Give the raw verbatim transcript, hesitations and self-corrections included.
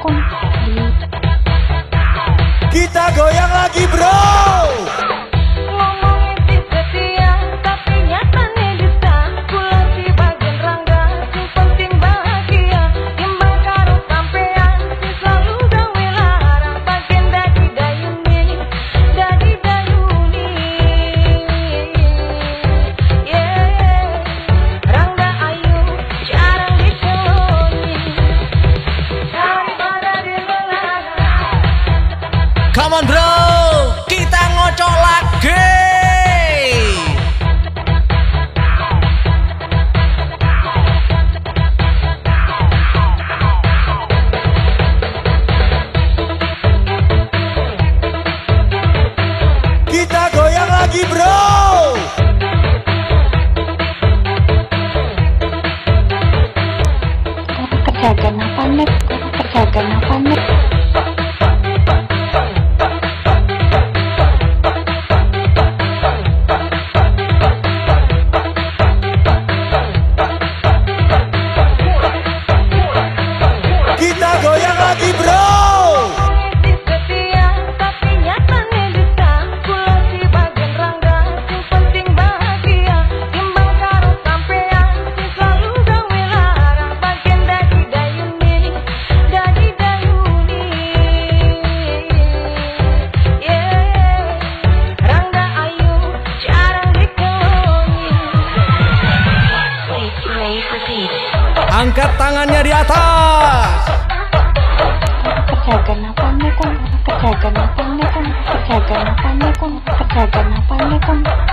kon. Kita goyang lagi bro. Come on bro, kita ngocok lagi. Kita goyang lagi bro. Kerjakan apa nih? Kerjakan apa nih? Kita goyang lagi bro. Angkat tangannya di atas. Kerjakan apa nih kon? Kerjakan apa nih kon? Kerjakan apa nih kon? Kerjakan apa nih kon?